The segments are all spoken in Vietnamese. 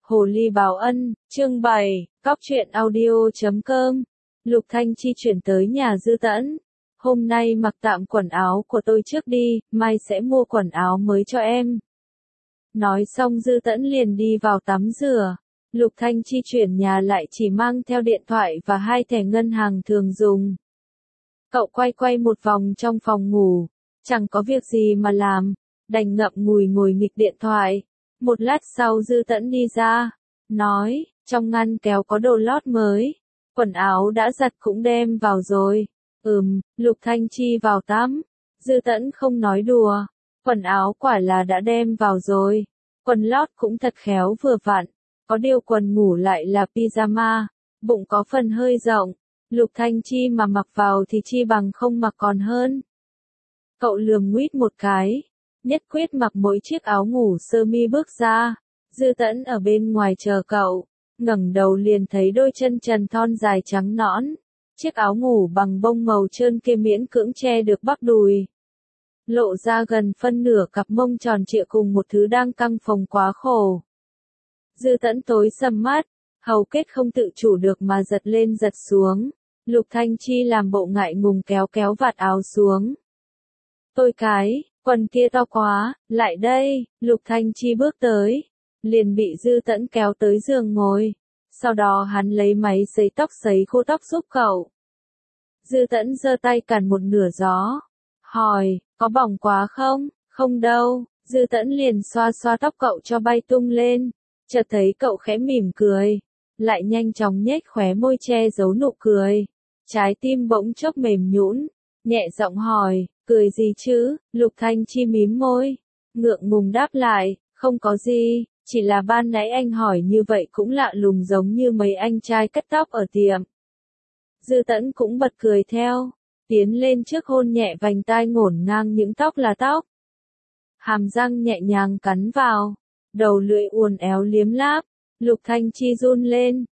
Hồ ly báo ân, chương 7, cóc truyện audio.com. Lục Thanh Chi chuyển tới nhà Dư Tẫn. Hôm nay mặc tạm quần áo của tôi trước đi, mai sẽ mua quần áo mới cho em. Nói xong Dư Tẫn liền đi vào tắm rửa. Lục Thanh Chi chuyển nhà lại chỉ mang theo điện thoại và 2 thẻ ngân hàng thường dùng. Cậu quay một vòng trong phòng ngủ, chẳng có việc gì mà làm, đành ngậm ngùi ngồi nghịch điện thoại. Một lát sau Dư Tẫn đi ra, nói, trong ngăn kéo có đồ lót mới, quần áo đã giặt cũng đem vào rồi. Lục Thanh Chi vào tắm. Dư Tẫn không nói đùa, quần áo quả là đã đem vào rồi, quần lót cũng thật khéo vừa vặn, có điều quần ngủ lại là pyjama, bụng có phần hơi rộng, Lục Thanh Chi mà mặc vào thì chi bằng không mặc còn hơn. Cậu lườm nguýt một cái, nhất quyết mặc mỗi chiếc áo ngủ sơ mi bước ra. Dư Tẫn ở bên ngoài chờ cậu, ngẩng đầu liền thấy đôi chân trần thon dài trắng nõn. Chiếc áo ngủ bằng bông màu trơn kia miễn cưỡng che được bắp đùi, lộ ra gần phân nửa cặp mông tròn trịa cùng một thứ đang căng phồng quá khổ. Dư Tẫn tối sầm mắt, hầu kết không tự chủ được mà giật lên giật xuống. Lục Thanh Chi làm bộ ngại ngùng kéo vạt áo xuống. Tôi cái, quần kia to quá, lại đây. Lục Thanh Chi bước tới, liền bị Dư Tẫn kéo tới giường ngồi. Sau đó hắn lấy máy sấy tóc sấy khô tóc giúp cậu. Dư Tẫn giơ tay cản một nửa gió, hỏi, có bỏng quá không? Không đâu. Dư Tẫn liền xoa tóc cậu cho bay tung lên, chợt thấy cậu khẽ mỉm cười, lại nhanh chóng nhếch khóe môi che giấu nụ cười. Trái tim bỗng chốc mềm nhũn, nhẹ giọng hỏi, cười gì chứ? Lục Thanh Chi mím môi, ngượng ngùng đáp lại, không có gì, chỉ là ban nãy anh hỏi như vậy cũng lạ lùng giống như mấy anh trai cắt tóc ở tiệm. Dư Tẫn cũng bật cười theo, tiến lên trước hôn nhẹ vành tai ngổn ngang những tóc là tóc. Hàm răng nhẹ nhàng cắn vào, đầu lưỡi uốn éo liếm láp. Lục Thanh Chi run lên,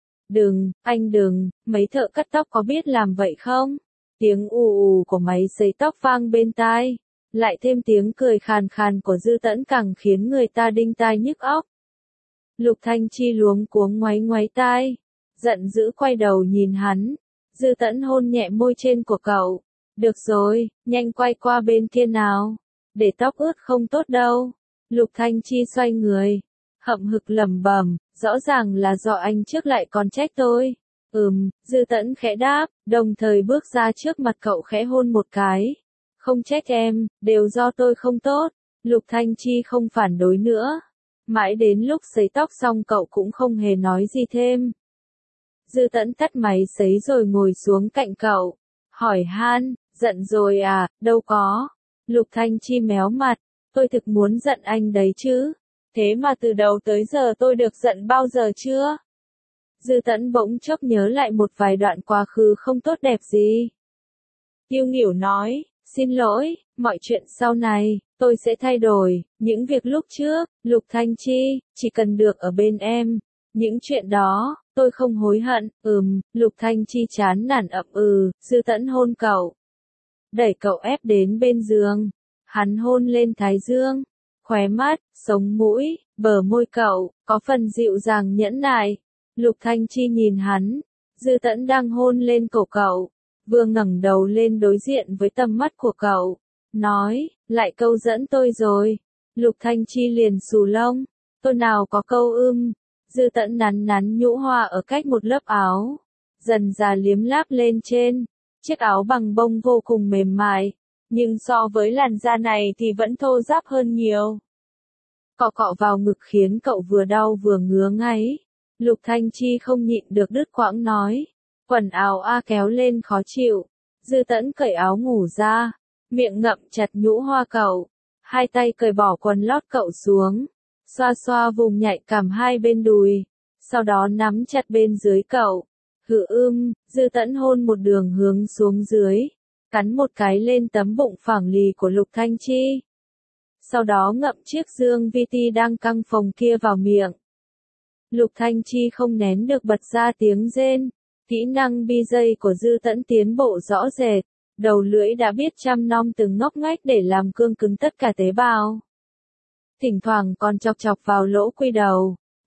anh đừng, mấy thợ cắt tóc có biết làm vậy không? Tiếng ù của máy sấy tóc vang bên tai, lại thêm tiếng cười khàn khàn của Dư Tẫn càng khiến người ta đinh tai nhức óc. Lục Thanh Chi luống cuống ngoáy tai, giận dữ quay đầu nhìn hắn. Dư Tẫn hôn nhẹ môi trên của cậu. Được rồi, nhanh quay qua bên kia nào, để tóc ướt không tốt đâu. Lục Thanh Chi xoay người, hậm hực lẩm bẩm, rõ ràng là do anh trước lại còn trách tôi. Dư Tẫn khẽ đáp, đồng thời bước ra trước mặt cậu khẽ hôn một cái. Không trách em, đều do tôi không tốt. Lục Thanh Chi không phản đối nữa. Mãi đến lúc sấy tóc xong cậu cũng không hề nói gì thêm. Dư Tẫn tắt máy sấy rồi ngồi xuống cạnh cậu, hỏi han, giận rồi à? Đâu có. Lục Thanh Chi méo mặt, tôi thực muốn giận anh đấy chứ. Thế mà từ đầu tới giờ tôi được giận bao giờ chưa? Dư Tẫn bỗng chốc nhớ lại một vài đoạn quá khứ không tốt đẹp gì. Kiêu nghỉu nói, xin lỗi, mọi chuyện sau này, tôi sẽ thay đổi, những việc lúc trước, Lục Thanh Chi, chỉ cần được ở bên em. Những chuyện đó, tôi không hối hận. Lục Thanh Chi chán nản ậm Dư Tẫn hôn cậu, đẩy cậu ép đến bên giường. Hắn hôn lên thái dương, khóe mắt, sống mũi, bờ môi cậu, có phần dịu dàng nhẫn nại. Lục Thanh Chi nhìn hắn, Dư Tẫn đang hôn lên cổ cậu, vừa ngẩng đầu lên đối diện với tầm mắt của cậu, nói, lại câu dẫn tôi rồi. Lục Thanh Chi liền xù lông, tôi nào có câu Dư Tẫn nắn nhũ hoa ở cách một lớp áo, dần dà liếm láp lên trên. Chiếc áo bằng bông vô cùng mềm mại, nhưng so với làn da này thì vẫn thô ráp hơn nhiều. Cọ vào ngực khiến cậu vừa đau vừa ngứa ngáy. Lục Thanh Chi không nhịn được đứt quãng nói, quần áo kéo lên khó chịu. Dư Tẫn cởi áo ngủ ra, miệng ngậm chặt nhũ hoa cậu, hai tay cởi bỏ quần lót cậu xuống, xoa vùng nhạy cảm hai bên đùi, sau đó nắm chặt bên dưới cậu. Dư Tẫn hôn một đường hướng xuống dưới, cắn một cái lên tấm bụng phẳng lì của Lục Thanh Chi. Sau đó ngậm chiếc dương VT đang căng phồng kia vào miệng. Lục Thanh Chi không nén được bật ra tiếng rên. Kỹ năng BJ của Dư Tẫn tiến bộ rõ rệt, đầu lưỡi đã biết chăm nom từng ngóc ngách để làm cương cứng tất cả tế bào. Thỉnh thoảng còn chọc vào lỗ quy đầu,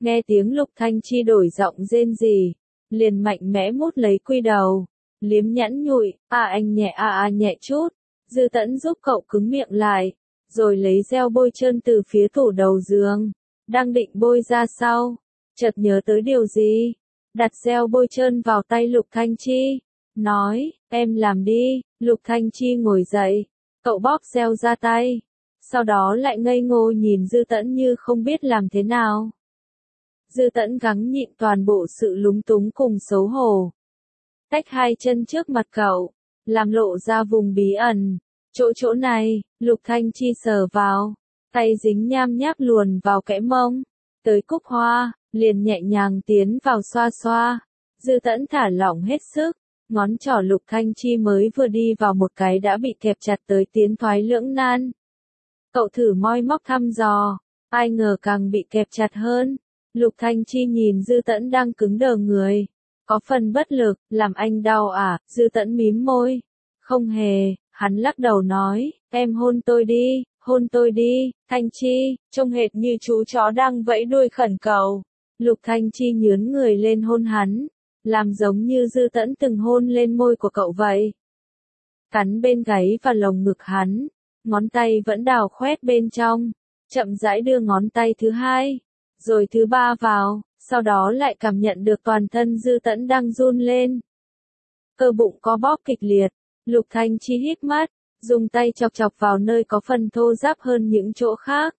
Nghe tiếng Lục Thanh Chi đổi giọng rên rỉ, liền mạnh mẽ mút lấy quy đầu, liếm nhẵn nhụi, anh nhẹ nhẹ chút. Dư Tẫn giúp cậu cứng miệng lại, rồi lấy gel bôi trơn từ phía tủ đầu giường, đang định bôi ra sau, chợt nhớ tới điều gì, đặt gel bôi trơn vào tay Lục Thanh Chi, nói, em làm đi. Lục Thanh Chi ngồi dậy, cậu bóp gel ra tay, sau đó lại ngây ngô nhìn Dư Tẫn như không biết làm thế nào. Dư Tẫn gắng nhịn toàn bộ sự lúng túng cùng xấu hổ, tách hai chân trước mặt cậu, làm lộ ra vùng bí ẩn. Chỗ này, Lục Thanh Chi sờ vào, tay dính nham nháp luồn vào kẽ mông, tới cúc hoa, liền nhẹ nhàng tiến vào xoa xoa. Dư Tẫn thả lỏng hết sức, ngón trỏ Lục Thanh Chi mới vừa đi vào một cái đã bị kẹp chặt tới tiến thoái lưỡng nan. Cậu thử moi móc thăm dò, ai ngờ càng bị kẹp chặt hơn. Lục Thanh Chi nhìn Dư Tẫn đang cứng đờ người, có phần bất lực, làm anh đau à? Dư Tẫn mím môi, không hề. Hắn lắc đầu nói, em hôn tôi đi, Thanh Chi, trông hệt như chú chó đang vẫy đuôi khẩn cầu. Lục Thanh Chi nhướn người lên hôn hắn, làm giống như Dư Tẫn từng hôn lên môi của cậu vậy. Cắn bên gáy và lồng ngực hắn, ngón tay vẫn đào khoét bên trong, chậm rãi đưa ngón tay thứ hai, rồi thứ ba vào, sau đó lại cảm nhận được toàn thân Dư Tẫn đang run lên. Cơ bụng co bóp kịch liệt. Lục Thanh Chi hít mắt, dùng tay chọc chọc vào nơi có phần thô ráp hơn những chỗ khác.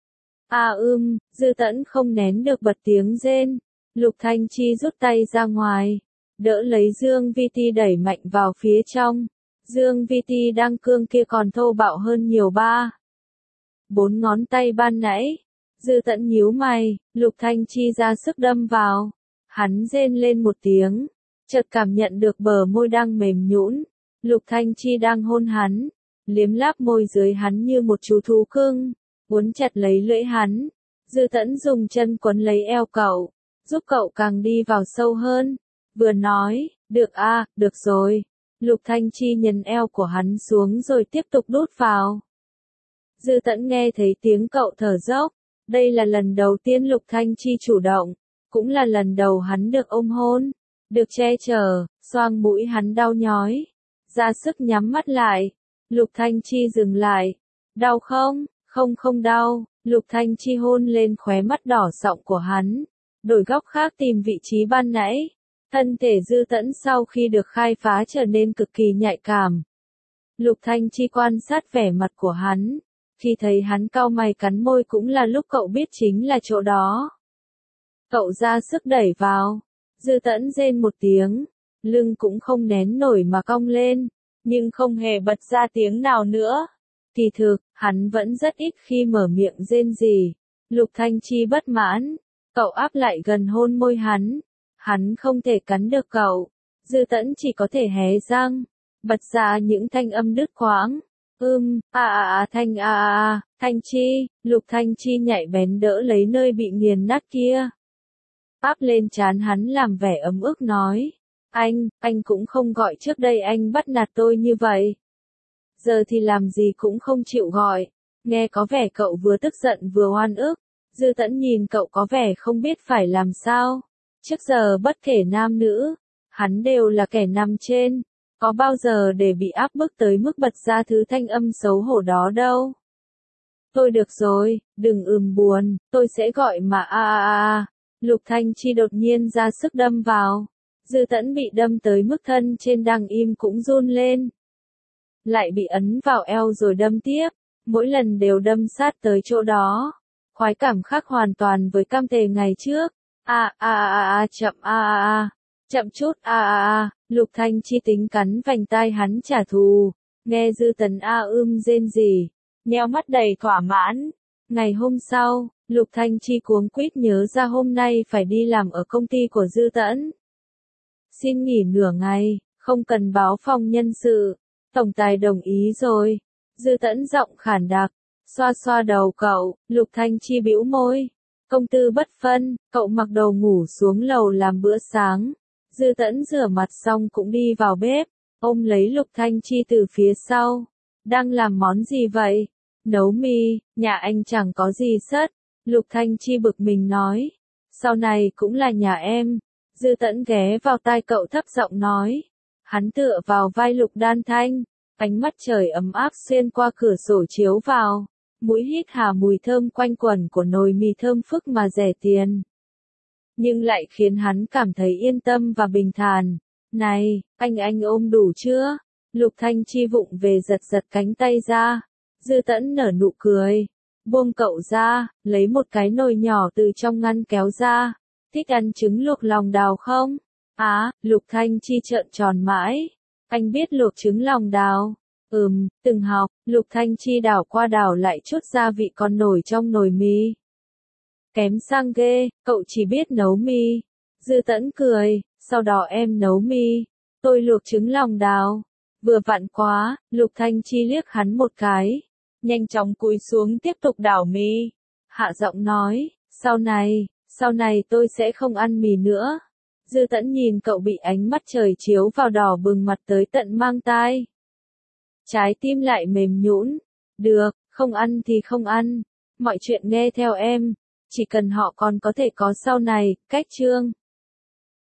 Dư Tẫn không nén được bật tiếng rên. Lục Thanh Chi rút tay ra ngoài, đỡ lấy Dương Vi Ti đẩy mạnh vào phía trong. Dương Vi Ti đang cương kia còn thô bạo hơn nhiều 4 ngón tay ban nãy. Dư Tẫn nhíu mày, Lục Thanh Chi ra sức đâm vào. Hắn rên lên một tiếng, chợt cảm nhận được bờ môi đang mềm nhũn. Lục Thanh Chi đang hôn hắn, liếm láp môi dưới hắn như một chú thú cưng, uốn chặt lấy lưỡi hắn. Dư Tẫn dùng chân quấn lấy eo cậu, giúp cậu càng đi vào sâu hơn, vừa nói, được rồi. Lục Thanh Chi nhấn eo của hắn xuống rồi tiếp tục đút vào. Dư Tẫn nghe thấy tiếng cậu thở dốc, đây là lần đầu tiên Lục Thanh Chi chủ động, cũng là lần đầu hắn được ôm hôn, được che chở, xoang mũi hắn đau nhói. Ra sức nhắm mắt lại, Lục Thanh Chi dừng lại. Đau không? Không đau. Lục Thanh Chi hôn lên khóe mắt đỏ sọng của hắn, đổi góc khác tìm vị trí ban nãy. Thân thể Dư Tẫn sau khi được khai phá trở nên cực kỳ nhạy cảm. Lục Thanh Chi quan sát vẻ mặt của hắn, khi thấy hắn cau mày cắn môi cũng là lúc cậu biết chính là chỗ đó. Cậu ra sức đẩy vào, Dư Tẫn rên một tiếng. Lưng cũng không nén nổi mà cong lên, nhưng không hề bật ra tiếng nào nữa. Kỳ thực, hắn vẫn rất ít khi mở miệng rên rỉ. Lục Thanh Chi bất mãn, cậu áp lại gần hôn môi hắn không thể cắn được cậu. Dư Tẫn chỉ có thể hé răng, bật ra những thanh âm đứt quãng. Thanh Chi. Lục Thanh Chi nhạy bén đỡ lấy nơi bị nghiền nát kia, áp lên trán hắn làm vẻ ấm ức nói. Anh cũng không gọi trước đây anh bắt nạt tôi như vậy. Giờ thì làm gì cũng không chịu gọi. Nghe có vẻ cậu vừa tức giận vừa oan ức. Dư Tẫn nhìn cậu có vẻ không biết phải làm sao. Trước giờ bất kể nam nữ, hắn đều là kẻ nằm trên. Có bao giờ để bị áp bức tới mức bật ra thứ thanh âm xấu hổ đó đâu. Thôi được rồi, đừng buồn, tôi sẽ gọi mà Lục Thanh Chi đột nhiên ra sức đâm vào. Dư Tẫn bị đâm tới mức thân trên đang im cũng run lên. Lại bị ấn vào eo rồi đâm tiếp, mỗi lần đều đâm sát tới chỗ đó. Khoái cảm khác hoàn toàn với cam tề ngày trước. Chậm chút Lục Thanh Chi tính cắn vành tai hắn trả thù. Nghe Dư Tẫn rên rỉ, nheo mắt đầy thỏa mãn. Ngày hôm sau, Lục Thanh Chi cuống quýt nhớ ra hôm nay phải đi làm ở công ty của Dư Tẫn. Xin nghỉ nửa ngày, không cần báo phòng nhân sự. Tổng tài đồng ý rồi. Dư Tẫn giọng khản đặc, xoa xoa đầu cậu. Lục Thanh Chi bĩu môi. Công tư bất phân, cậu mặc đồ ngủ xuống lầu làm bữa sáng. Dư Tẫn rửa mặt xong cũng đi vào bếp, ôm lấy Lục Thanh Chi từ phía sau. Đang làm món gì vậy? Nấu mì, nhà anh chẳng có gì sất. Lục Thanh Chi bực mình nói. sau này cũng là nhà em. Dư Tẫn ghé vào tai cậu thấp giọng nói. Hắn tựa vào vai Lục Đan Thanh, ánh mắt trời ấm áp xuyên qua cửa sổ chiếu vào, mũi hít hà mùi thơm quanh quẩn của nồi mì thơm phức mà rẻ tiền. Nhưng lại khiến hắn cảm thấy yên tâm và bình thản. Này, anh ôm đủ chưa? Lục Thanh Chi vụng về giật giật cánh tay ra. Dư Tẫn nở nụ cười. Buông cậu ra, lấy một cái nồi nhỏ từ trong ngăn kéo ra. Thích ăn trứng luộc lòng đào không? Lục Thanh Chi trợn tròn mãi. Anh biết luộc trứng lòng đào. Từng học. Lục Thanh Chi đảo qua đảo lại chút gia vị còn nổi trong nồi mì. Kém sang ghê, cậu chỉ biết nấu mì. Dư Tẫn cười, sau đó em nấu mì. Tôi luộc trứng lòng đào. Vừa vặn quá, Lục Thanh Chi liếc hắn một cái. Nhanh chóng cúi xuống tiếp tục đảo mì. Hạ giọng nói, sau này tôi sẽ không ăn mì nữa. Dư Tẫn nhìn cậu bị ánh mắt trời chiếu vào đỏ bừng mặt tới tận mang tai. Trái tim lại mềm nhũn. Được, không ăn thì không ăn. Mọi chuyện nghe theo em. Chỉ cần họ còn có thể có sau này, cách chương.